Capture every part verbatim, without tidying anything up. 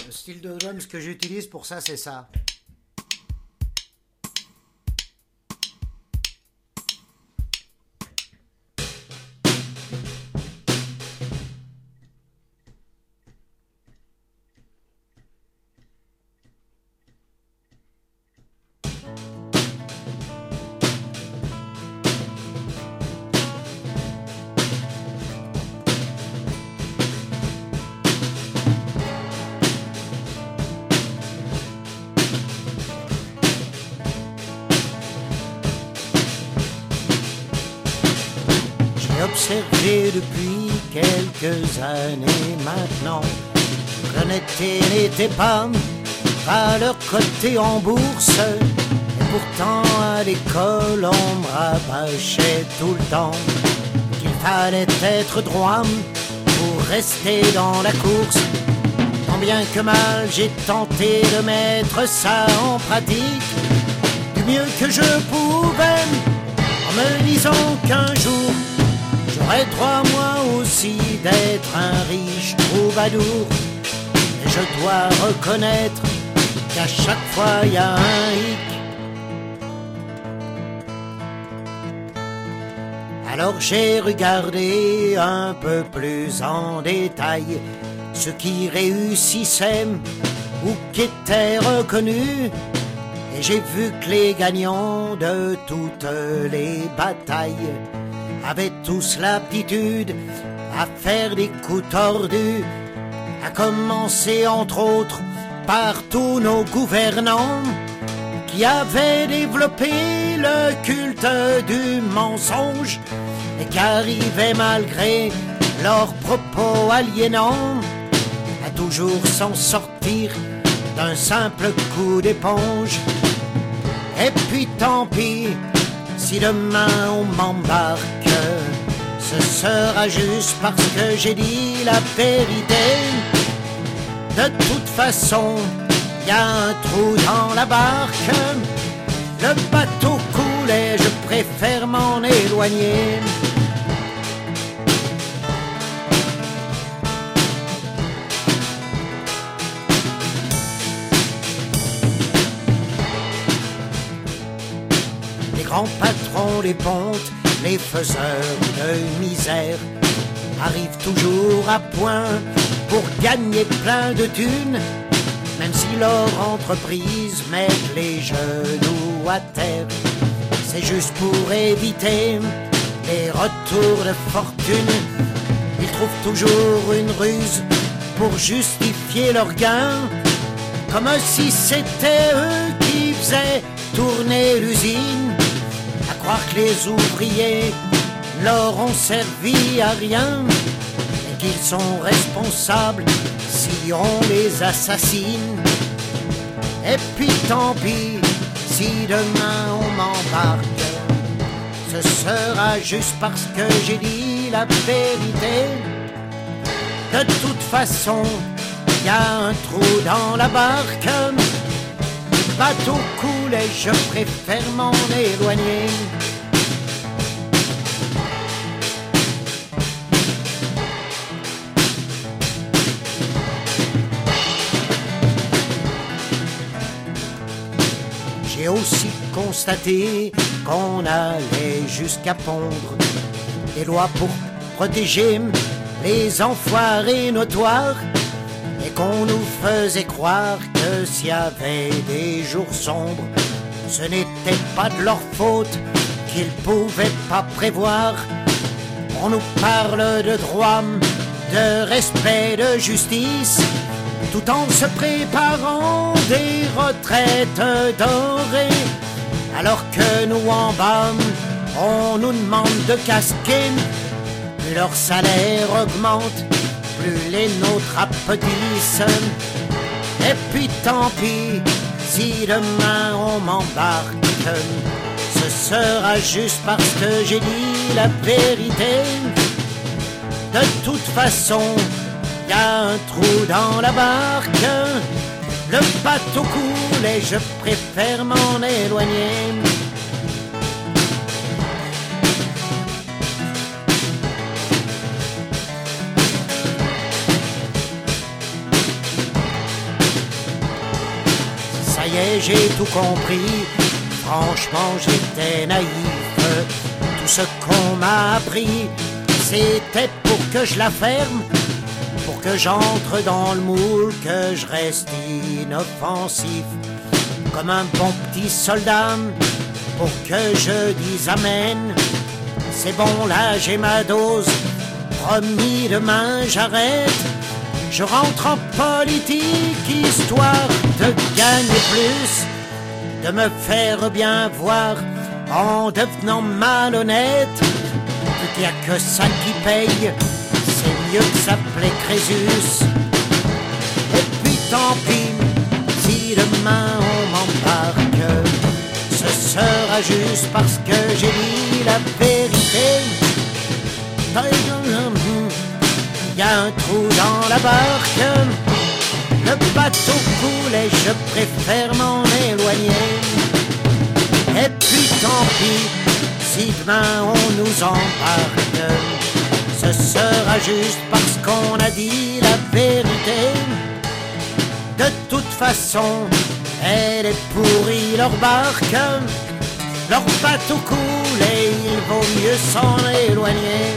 Le style de drums que j'utilise pour ça, c'est ça. J'ai observé depuis quelques années maintenant qu'honnêteté n'était pas valeur cotée en bourse. Et pourtant à l'école on me rabâchait tout le temps qu'il fallait être droit pour rester dans la course. Tant bien que mal j'ai tenté de mettre ça en pratique du mieux que je pouvais, en me disant qu'un jour j'aurais droit moi aussi d'être un riche troubadour. Et je dois reconnaître qu'à chaque fois il y a un hic. Alors j'ai regardé un peu plus en détail ceux qui réussissaient ou qui étaient reconnus. Et j'ai vu que les gagnants de toutes les batailles avaient tous l'aptitude à faire des coups tordus, à commencer entre autres par tous nos gouvernants qui avaient développé le culte du mensonge et qui arrivaient malgré leurs propos aliénants à toujours s'en sortir d'un simple coup d'éponge. Et puis tant pis si demain on m'embarque, ce sera juste parce que j'ai dit la vérité. De toute façon, y a un trou dans la barque. Le bateau coule et je préfère m'en éloigner. Les grands patrons, les pontes, les faiseurs de misère arrivent toujours à point pour gagner plein de thunes, même si leur entreprise met les genoux à terre. C'est juste pour éviter les retours de fortune. Ils trouvent toujours une ruse pour justifier leur gain, comme si c'était eux qui faisaient tourner l'usine. À croire que les ouvriers leur ont servi à rien et qu'ils sont responsables si on les assassine. Et puis tant pis si demain on m'embarque, ce sera juste parce que j'ai dit la vérité. De toute façon, y a un trou dans la barque. Le bateau coule et je préfère m'en éloigner. J'ai aussi constaté qu'on allait jusqu'à pondre des lois pour protéger les enfoirés notoires, et qu'on nous faisait croire que s'il y avait des jours sombres, ce n'était pas de leur faute, qu'ils pouvaient pas prévoir. On nous parle de droit, de respect, de justice, tout en se préparant des retraites dorées, alors que nous en bas, on nous demande de casquer. Plus leur salaire augmente, plus les nôtres applaudissent. Et puis tant pis si demain on m'embarque, ce sera juste parce que j'ai dit la vérité. De toute façon, y a un trou dans la barque. Le bateau coule et je préfère m'en éloigner. est, j'ai tout compris. Franchement, j'étais naïf. Tout ce qu'on m'a appris, c'était pour que je la ferme, pour que j'entre dans le moule, que je reste inoffensif, comme un bon petit soldat, pour que je dise amen. C'est bon, là j'ai ma dose, promis demain j'arrête. Je rentre en politique, histoire de gagner plus, de me faire bien voir en devenant malhonnête. Vu qu'il n'y a que ça qui paye, c'est mieux que s'appeler Crésus. Et puis tant pis, si demain on m'embarque, ce sera juste parce que j'ai dit la vérité. Il y a un trou dans la barque, le bateau coule et je préfère m'en éloigner. Et puis tant pis, si demain on nous embarque, ce sera juste parce qu'on a dit la vérité. De toute façon, elle est pourrie leur barque, leur bateau coule et il vaut mieux s'en éloigner.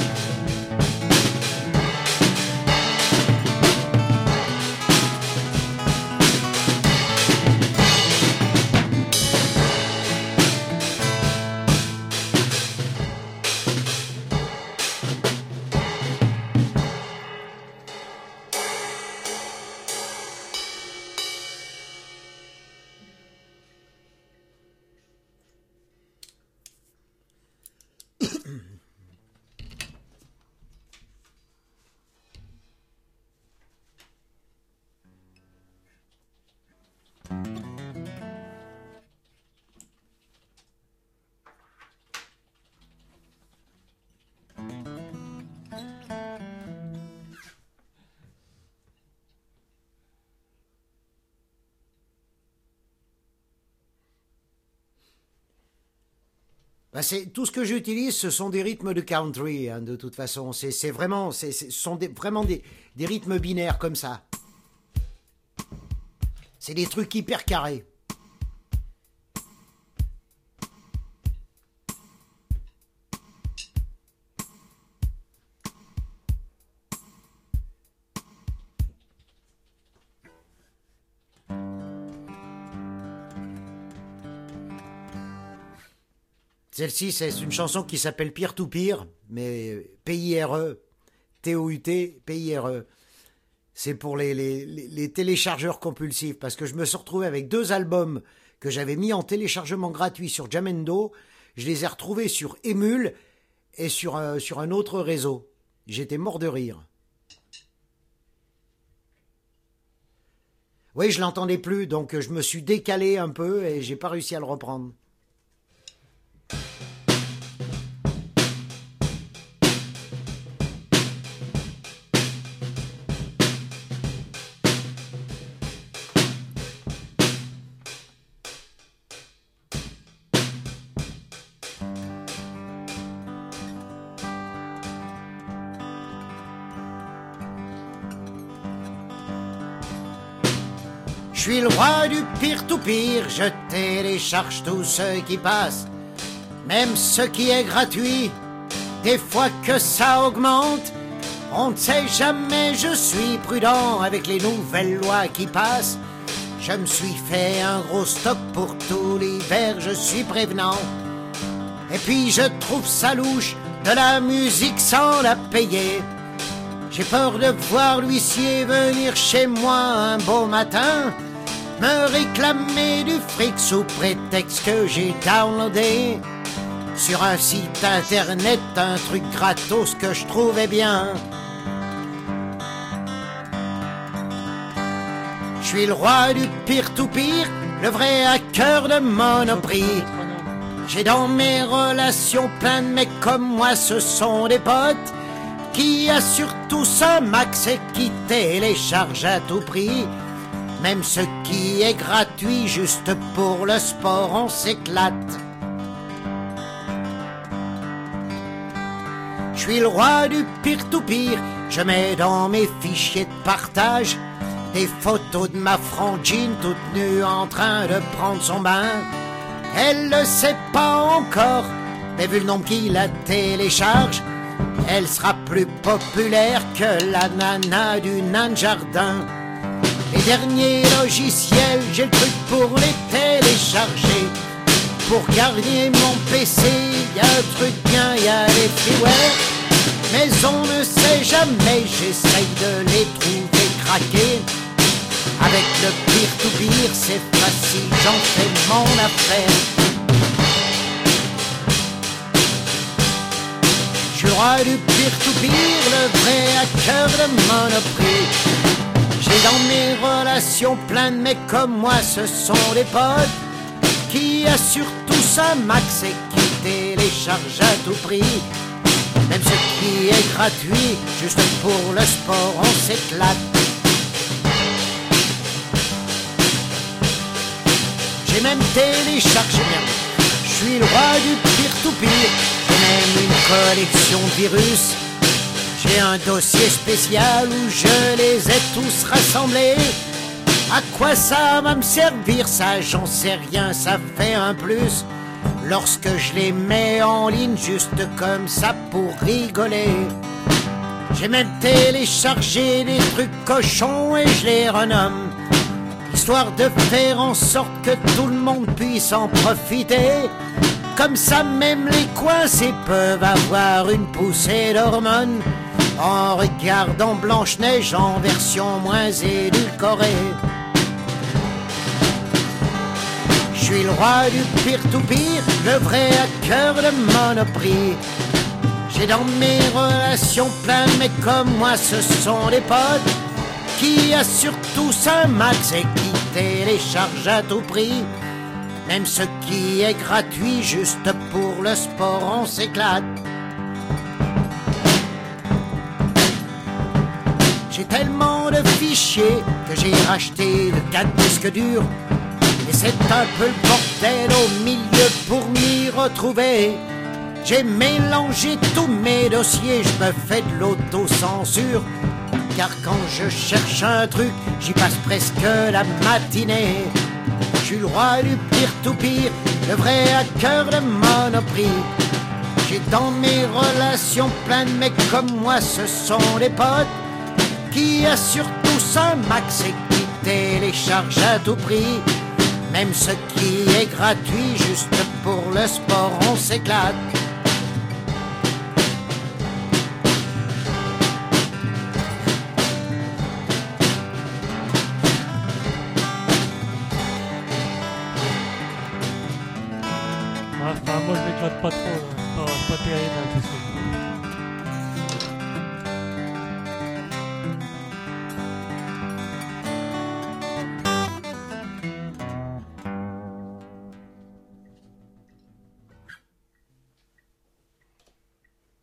Ben c'est, tout ce que j'utilise, ce sont des rythmes de country, hein, de toute façon. C'est, c'est vraiment, c'est, ce sont des, vraiment des, des rythmes binaires comme ça. C'est des trucs hyper carrés. Celle-ci, c'est une chanson qui s'appelle Peer to Peer, mais P I R E, T O U T, P I R E. C'est pour les, les, les téléchargeurs compulsifs, parce que je me suis retrouvé avec deux albums que j'avais mis en téléchargement gratuit sur Jamendo. Je les ai retrouvés sur Emule et sur, euh, sur un autre réseau. J'étais mort de rire. Oui, je l'entendais plus, donc je me suis décalé un peu et j'ai pas réussi à le reprendre. Je suis le roi du peer-to-peer, je télécharge tout ce qui passe, même ce qui est gratuit, des fois que ça augmente. On ne sait jamais, je suis prudent avec les nouvelles lois qui passent. Je me suis fait un gros stock pour tout l'hiver, je suis prévenant. Et puis je trouve ça louche, de la musique sans la payer. J'ai peur de voir l'huissier venir chez moi un beau matin, me réclamer du fric sous prétexte que j'ai downloadé sur un site internet un truc gratos que je trouvais bien. Je suis le roi du peer-to-peer, le vrai hacker de Monoprix. J'ai dans mes relations plein de mecs comme moi, ce sont des potes qui assurent tous un max et qui téléchargent à tout prix. Même ce qui est gratuit, juste pour le sport, on s'éclate. Je suis le roi du peer-to-peer, je mets dans mes fichiers de partage des photos de ma frangine toute nue en train de prendre son bain. Elle le sait pas encore, mais vu le nombre qui la télécharge, elle sera plus populaire que la nana du nain de jardin. Les derniers logiciels, j'ai le truc pour les télécharger. Pour garder mon P C, y a un truc bien, y a les freeware. Mais on ne sait jamais, j'essaye de les trouver craqués. Avec le peer-to-peer, c'est facile, j'en fais mon affaire. Je suis le roi du peer-to-peer, le vrai hacker de Monoprix. J'ai dans mes relations plein de mecs comme moi, ce sont des potes qui assurent tous un max et qui téléchargent à tout prix. Même ce qui est gratuit, juste pour le sport, on s'éclate. J'ai même téléchargé, merde, je suis le roi du peer-to-peer. J'ai même une collection de virus. J'ai un dossier spécial où je les ai tous rassemblés. À quoi ça va me servir, ça j'en sais rien, ça fait un plus. Lorsque je les mets en ligne juste comme ça pour rigoler. J'ai même téléchargé des trucs cochons et je les renomme, histoire de faire en sorte que tout le monde puisse en profiter. Comme ça même les coincés peuvent avoir une poussée d'hormones en regardant Blanche-Neige en version moins édulcorée. Je suis le roi du peer-to-peer, le vrai hacker de Monoprix. J'ai dans mes relations plein de mecs comme moi, ce sont des potes qui assurent tous un max et qui téléchargent à tout prix. Même ce qui est gratuit, juste pour le sport, on s'éclate. J'ai tellement de fichiers que j'ai racheté de quatre disques durs. Et c'est un peu le bordel au milieu pour m'y retrouver. J'ai mélangé tous mes dossiers, je me fais de l'autocensure. Car quand je cherche un truc, j'y passe presque la matinée. Je suis le roi du peer-to-peer, le vrai hacker de Monoprix. J'ai dans mes relations plein de mecs comme moi, ce sont des potes qui assurent tous un max et qui téléchargent à tout prix. Même ce qui est gratuit, juste pour le sport, on s'éclate. Enfin, moi je m'éclate pas trop, là. C'est pas, c'est pas terrible hein, tout ça.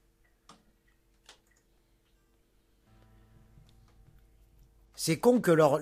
C'est con que leur,